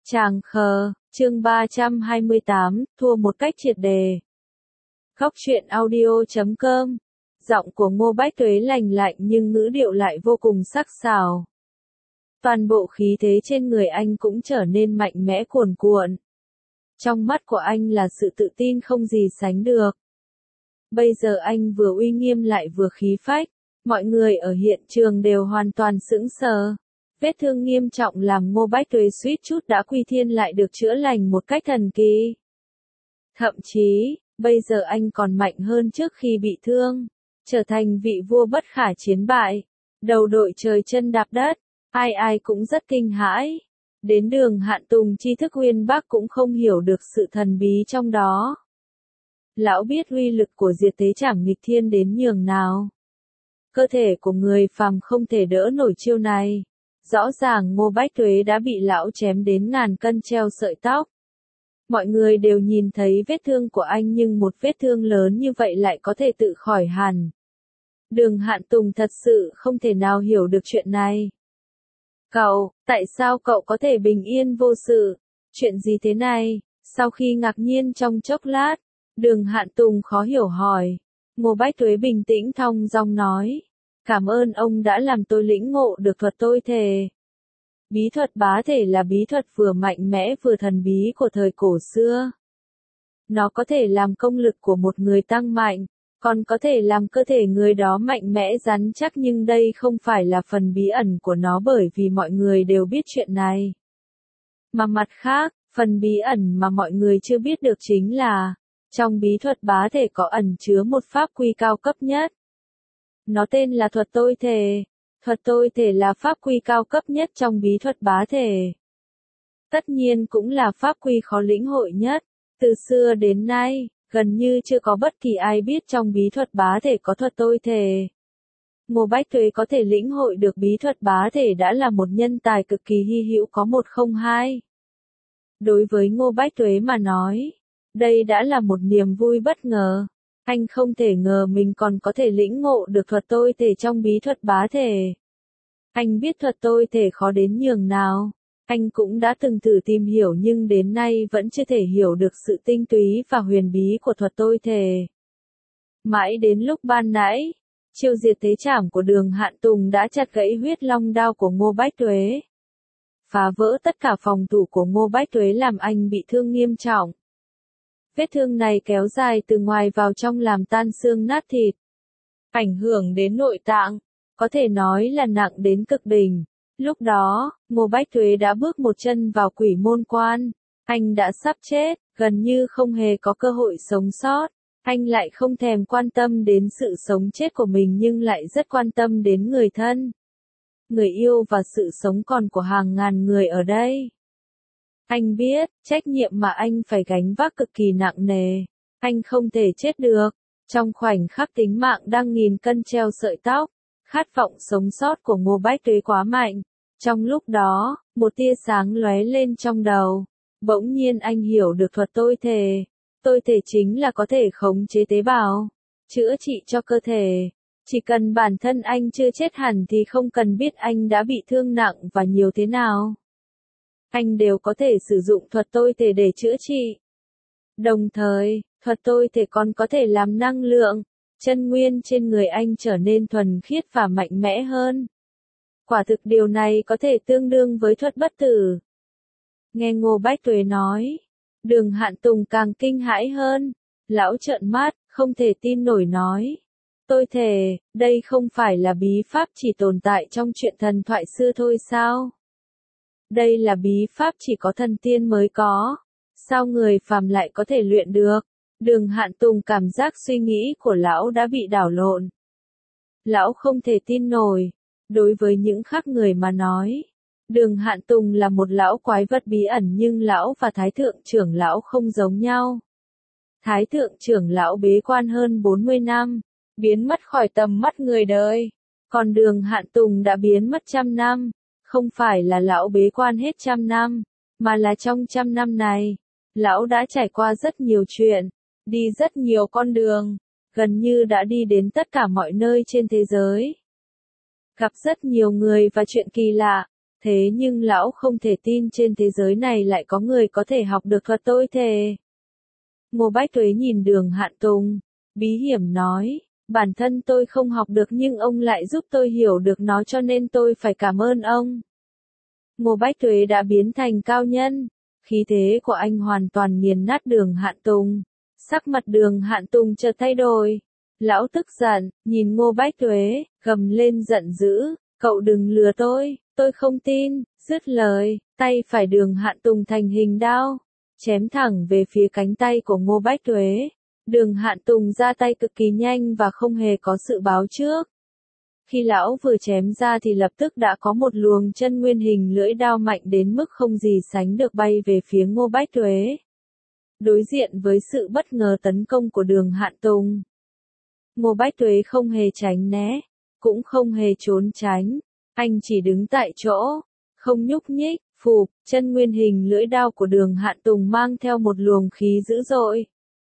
Tràng khờ, chương 328, thua một cách triệt đề. Góc truyện audio.com. Giọng của Ngô Bách Tuế lành lạnh nhưng ngữ điệu lại vô cùng sắc sảo. Toàn bộ khí thế trên người anh cũng trở nên mạnh mẽ cuồn cuộn. Trong mắt của anh là sự tự tin không gì sánh được. Bây giờ anh vừa uy nghiêm lại vừa khí phách. Mọi người ở hiện trường đều hoàn toàn sững sờ. Vết thương nghiêm trọng làm Ngô Bách Tuế suýt chút đã quy thiên lại được chữa lành một cách thần kỳ. Thậm chí, bây giờ anh còn mạnh hơn trước khi bị thương. Trở thành vị vua bất khả chiến bại. Đầu đội trời chân đạp đất. Ai ai cũng rất kinh hãi. Đến Đường Hạn Tùng tri thức uyên bác cũng không hiểu được sự thần bí trong đó. Lão biết uy lực của diệt thế trảm nghịch thiên đến nhường nào. Cơ thể của người phàm không thể đỡ nổi chiêu này. Rõ ràng Ngô Bách Tuế đã bị lão chém đến ngàn cân treo sợi tóc. Mọi người đều nhìn thấy vết thương của anh nhưng một vết thương lớn như vậy lại có thể tự khỏi hẳn. Đường Hạn Tùng thật sự không thể nào hiểu được chuyện này. Cậu, tại sao cậu có thể bình yên vô sự? Chuyện gì thế này? Sau khi ngạc nhiên trong chốc lát, Đường Hạn Tùng khó hiểu hỏi. Ngô Bách Tuế bình tĩnh thong dong nói. Cảm ơn ông đã làm tôi lĩnh ngộ được thuật tôi thể. Bí thuật bá thể là bí thuật vừa mạnh mẽ vừa thần bí của thời cổ xưa. Nó có thể làm công lực của một người tăng mạnh, còn có thể làm cơ thể người đó mạnh mẽ rắn chắc, nhưng đây không phải là phần bí ẩn của nó bởi vì mọi người đều biết chuyện này. Mà mặt khác, phần bí ẩn mà mọi người chưa biết được chính là, trong bí thuật bá thể có ẩn chứa một pháp quy cao cấp nhất. Nó tên là thuật tôi thể. Thuật tôi thể là pháp quy cao cấp nhất trong bí thuật bá thể. Tất nhiên cũng là pháp quy khó lĩnh hội nhất. Từ xưa đến nay, gần như chưa có bất kỳ ai biết trong bí thuật bá thể có thuật tôi thể. Ngô Bách Tuế có thể lĩnh hội được bí thuật bá thể đã là một nhân tài cực kỳ hy hữu có một không hai. Đối với Ngô Bách Tuế mà nói, đây đã là một niềm vui bất ngờ. Anh không thể ngờ mình còn có thể lĩnh ngộ được thuật tôi thể trong bí thuật bá thể. Anh biết thuật tôi thể khó đến nhường nào. Anh cũng đã từng thử tìm hiểu nhưng đến nay vẫn chưa thể hiểu được sự tinh túy và huyền bí của thuật tôi thể. Mãi đến lúc ban nãy, chiêu diệt thế trảm của Đường Hạn Tùng đã chặt gãy huyết long đao của Ngô Bách Tuế. Phá vỡ tất cả phòng thủ của Ngô Bách Tuế làm anh bị thương nghiêm trọng. Vết thương này kéo dài từ ngoài vào trong làm tan xương nát thịt. Ảnh hưởng đến nội tạng, có thể nói là nặng đến cực đỉnh. Lúc đó, Ngô Bách Tuế đã bước một chân vào quỷ môn quan. Anh đã sắp chết, gần như không hề có cơ hội sống sót. Anh lại không thèm quan tâm đến sự sống chết của mình nhưng lại rất quan tâm đến người thân, người yêu và sự sống còn của hàng ngàn người ở đây. Anh biết, trách nhiệm mà anh phải gánh vác cực kỳ nặng nề. Anh không thể chết được. Trong khoảnh khắc tính mạng đang nghìn cân treo sợi tóc, khát vọng sống sót của Ngô Bách Tuế quá mạnh. Trong lúc đó, một tia sáng lóe lên trong đầu. Bỗng nhiên anh hiểu được thuật tôi thể. Tôi thể chính là có thể khống chế tế bào, chữa trị cho cơ thể. Chỉ cần bản thân anh chưa chết hẳn thì không cần biết anh đã bị thương nặng và nhiều thế nào. Anh đều có thể sử dụng thuật tôi thể để chữa trị. Đồng thời, thuật tôi thể còn có thể làm năng lượng, chân nguyên trên người anh trở nên thuần khiết và mạnh mẽ hơn. Quả thực điều này có thể tương đương với thuật bất tử. Nghe Ngô Bách Tuế nói, Đường Hạn Tùng càng kinh hãi hơn. Lão trợn mắt, không thể tin nổi nói. Tôi thề, đây không phải là bí pháp chỉ tồn tại trong truyện thần thoại xưa thôi sao? Đây là bí pháp chỉ có thần tiên mới có. Sao người phàm lại có thể luyện được? Đường Hạn Tùng cảm giác suy nghĩ của lão đã bị đảo lộn. Lão không thể tin nổi. Đối với những khác người mà nói, Đường Hạn Tùng là một lão quái vật bí ẩn nhưng lão và Thái Thượng trưởng lão không giống nhau. Thái Thượng trưởng lão bế quan hơn 40 năm, biến mất khỏi tầm mắt người đời. Còn Đường Hạn Tùng đã biến mất 100 năm. Không phải là lão bế quan hết 100 năm, mà là trong 100 năm này, lão đã trải qua rất nhiều chuyện, đi rất nhiều con đường, gần như đã đi đến tất cả mọi nơi trên thế giới. Gặp rất nhiều người và chuyện kỳ lạ, Thế nhưng lão không thể tin trên thế giới này lại có người có thể học được thuật tôi thể. Ngô Bách Tuế nhìn Đường Hạn Tùng, bí hiểm nói, bản thân tôi không học được nhưng ông lại giúp tôi hiểu được nó cho nên tôi phải cảm ơn ông. Ngô Bách Tuế đã biến thành cao nhân, khí thế của anh hoàn toàn nghiền nát Đường Hạn Tùng. Sắc mặt Đường Hạn Tùng chợt thay đổi. Lão tức giận, nhìn Ngô Bách Tuế, gầm lên giận dữ, cậu đừng lừa tôi không tin, dứt lời, tay phải Đường Hạn Tùng thành hình đao, chém thẳng về phía cánh tay của Ngô Bách Tuế. Đường Hạn Tùng ra tay cực kỳ nhanh và không hề có sự báo trước. Khi lão vừa chém ra thì lập tức đã có một luồng chân nguyên hình lưỡi đao mạnh đến mức không gì sánh được bay về phía Ngô Bách Tuế. Đối diện với sự bất ngờ tấn công của Đường Hạn Tùng, Ngô Bách Tuế không hề tránh né, cũng không hề trốn tránh, anh chỉ đứng tại chỗ, không nhúc nhích, phụp, chân nguyên hình lưỡi đao của Đường Hạn Tùng mang theo một luồng khí dữ dội,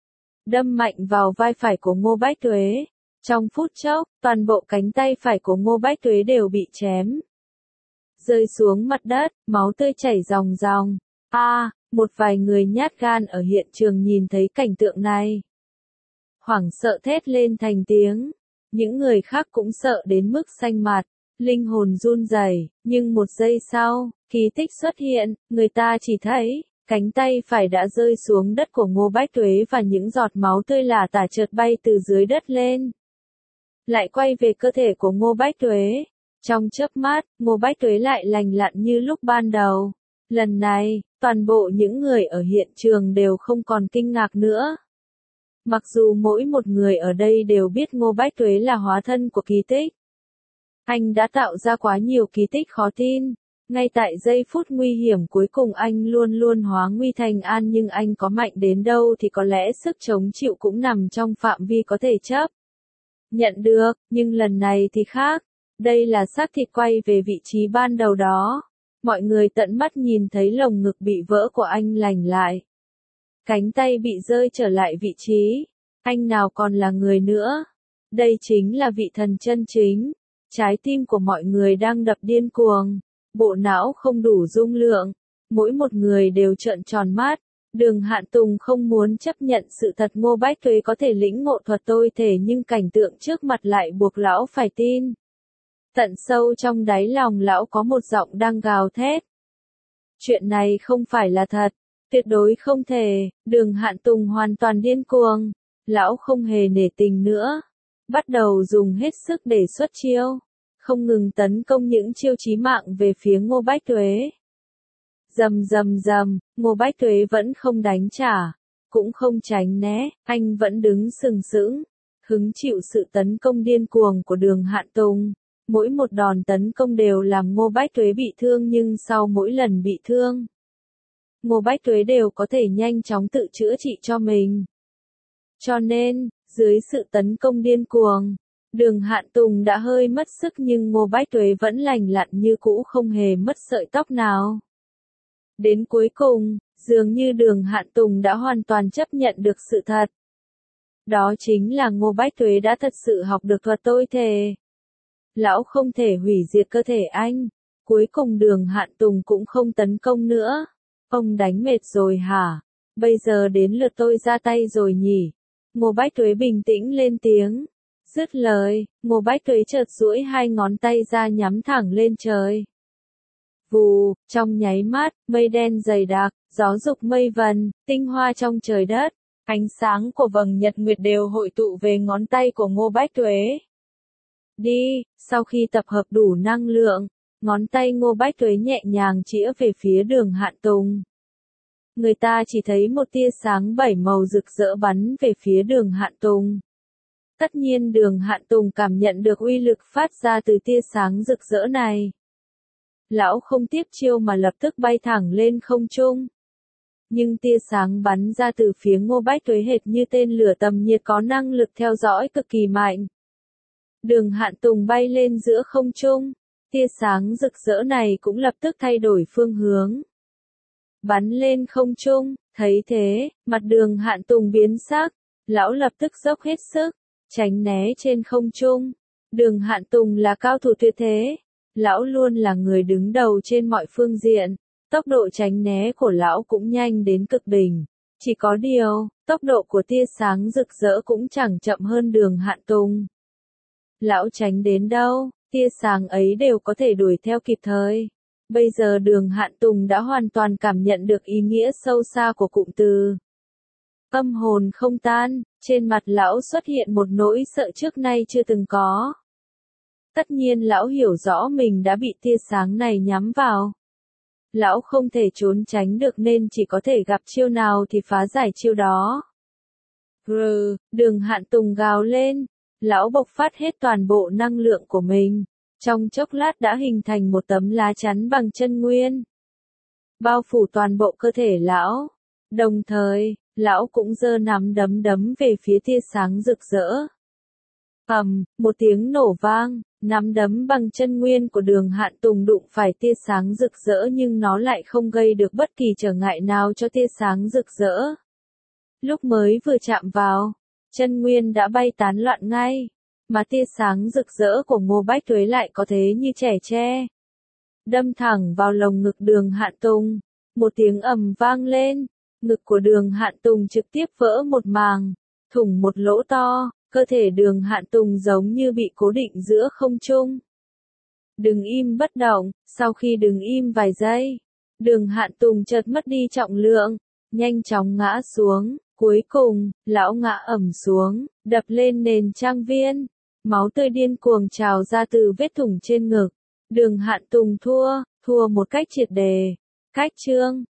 đâm mạnh vào vai phải của Ngô Bách Tuế. Trong phút chốc, toàn bộ cánh tay phải của Ngô Bách Tuế đều bị chém, rơi xuống mặt đất, máu tươi chảy ròng ròng. Một vài người nhát gan ở hiện trường nhìn thấy cảnh tượng này, hoảng sợ thét lên thành tiếng. Những người khác cũng sợ đến mức xanh mặt, linh hồn run rẩy, nhưng một giây sau, kỳ tích xuất hiện, người ta chỉ thấy cánh tay phải đã rơi xuống đất của Ngô Bách Tuế và những giọt máu tươi lả tả chợt bay từ dưới đất lên, lại quay về cơ thể của Ngô Bách Tuế. Trong chớp mắt, Ngô Bách Tuế lại lành lặn như lúc ban đầu. Lần này, toàn bộ những người ở hiện trường đều không còn kinh ngạc nữa. Mặc dù mỗi một người ở đây đều biết Ngô Bách Tuế là hóa thân của kỳ tích. Anh đã tạo ra quá nhiều kỳ tích khó tin. Ngay tại giây phút nguy hiểm cuối cùng anh luôn luôn hóa nguy thành an, nhưng anh có mạnh đến đâu thì có lẽ sức chống chịu cũng nằm trong phạm vi có thể chấp nhận được, nhưng lần này thì khác. Đây là xác thịt quay về vị trí ban đầu đó. Mọi người tận mắt nhìn thấy lồng ngực bị vỡ của anh lành lại. Cánh tay bị rơi trở lại vị trí. Anh nào còn là người nữa. Đây chính là vị thần chân chính. Trái tim của mọi người đang đập điên cuồng. Bộ não không đủ dung lượng. Mỗi một người đều trợn tròn mắt. Đường Hạn Tùng không muốn chấp nhận sự thật Ngô Bách Tuế có thể lĩnh ngộ thuật tôi thể, nhưng cảnh tượng trước mặt lại buộc lão phải tin. Tận sâu trong đáy lòng lão có một giọng đang gào thét. Chuyện này không phải là thật, tuyệt đối không thể. Đường Hạn Tùng hoàn toàn điên cuồng. Lão không hề nể tình nữa. Bắt đầu dùng hết sức để xuất chiêu. Không ngừng tấn công những chiêu chí mạng về phía Ngô Bách Tuế. Rầm rầm rầm, Ngô Bách Tuế vẫn không đánh trả, cũng không tránh né, anh vẫn đứng sừng sững, hứng chịu sự tấn công điên cuồng của Đường Hạn Tùng. Mỗi một đòn tấn công đều làm Ngô Bách Tuế bị thương, nhưng sau mỗi lần bị thương, Ngô Bách Tuế đều có thể nhanh chóng tự chữa trị cho mình. Cho nên, dưới sự tấn công điên cuồng, Đường Hạn Tùng đã hơi mất sức, nhưng Ngô Bách Tuế vẫn lành lặn như cũ, không hề mất sợi tóc nào. Đến cuối cùng, dường như Đường Hạn Tùng đã hoàn toàn chấp nhận được sự thật. Đó chính là Ngô Bách Tuế đã thật sự học được thuật tôi thể. Lão không thể hủy diệt cơ thể anh. Cuối cùng Đường Hạn Tùng cũng không tấn công nữa. Ông đánh mệt rồi hả? Bây giờ đến lượt tôi ra tay rồi nhỉ? Ngô Bách Tuế bình tĩnh lên tiếng. Dứt lời, Ngô Bách Tuế chợt duỗi hai ngón tay ra nhắm thẳng lên trời. Vù, trong nháy mắt, mây đen dày đặc, gió dục mây vần, tinh hoa trong trời đất, ánh sáng của vầng nhật nguyệt đều hội tụ về ngón tay của Ngô Bách Tuế. Đi, sau khi tập hợp đủ năng lượng, ngón tay Ngô Bách Tuế nhẹ nhàng chĩa về phía Đường Hạn Tùng. Người ta chỉ thấy một tia sáng bảy màu rực rỡ bắn về phía Đường Hạn Tùng. Tất nhiên Đường Hạn Tùng cảm nhận được uy lực phát ra từ tia sáng rực rỡ này. Lão không tiếp chiêu mà lập tức bay thẳng lên không trung. Nhưng tia sáng bắn ra từ phía Ngô Bách Tuế hệt như tên lửa tầm nhiệt có năng lực theo dõi cực kỳ mạnh. Đường Hạn Tùng bay lên giữa không trung. Tia sáng rực rỡ này cũng lập tức thay đổi phương hướng. Bắn lên không trung, thấy thế, mặt Đường Hạn Tùng biến sắc. Lão lập tức dốc hết sức, tránh né trên không trung. Đường Hạn Tùng là cao thủ tuyệt thế. Lão luôn là người đứng đầu trên mọi phương diện, tốc độ tránh né của lão cũng nhanh đến cực đỉnh. Chỉ có điều, tốc độ của tia sáng rực rỡ cũng chẳng chậm hơn Đường Hạn Tùng. Lão tránh đến đâu, tia sáng ấy đều có thể đuổi theo kịp thời. Bây giờ Đường Hạn Tùng đã hoàn toàn cảm nhận được ý nghĩa sâu xa của cụm từ. Âm hồn không tan, trên mặt lão xuất hiện một nỗi sợ trước nay chưa từng có. Tất nhiên lão hiểu rõ mình đã bị tia sáng này nhắm vào. Lão không thể trốn tránh được nên chỉ có thể gặp chiêu nào thì phá giải chiêu đó. Đường Hạn Tùng gào lên. Lão bộc phát hết toàn bộ năng lượng của mình. Trong chốc lát đã hình thành một tấm lá chắn bằng chân nguyên. Bao phủ toàn bộ cơ thể lão. Đồng thời, lão cũng giơ nắm đấm đấm về phía tia sáng rực rỡ. Một tiếng nổ vang, nắm đấm bằng chân nguyên của Đường Hạn Tùng đụng phải tia sáng rực rỡ nhưng nó lại không gây được bất kỳ trở ngại nào cho tia sáng rực rỡ. Lúc mới vừa chạm vào, chân nguyên đã bay tán loạn ngay, mà tia sáng rực rỡ của Ngô Bách Tuế lại có thế như trẻ tre. Đâm thẳng vào lồng ngực Đường Hạn Tùng, một tiếng ầm vang lên, ngực của Đường Hạn Tùng trực tiếp vỡ một màng, thủng một lỗ to. Cơ thể Đường Hạn Tùng giống như bị cố định giữa không trung. Đứng im bất động, sau khi đứng im vài giây, Đường Hạn Tùng chợt mất đi trọng lượng, nhanh chóng ngã xuống, cuối cùng, lão ngã ầm xuống, đập lên nền trang viên. Máu tươi điên cuồng trào ra từ vết thủng trên ngực. Đường Hạn Tùng thua một cách triệt đề. Cách chương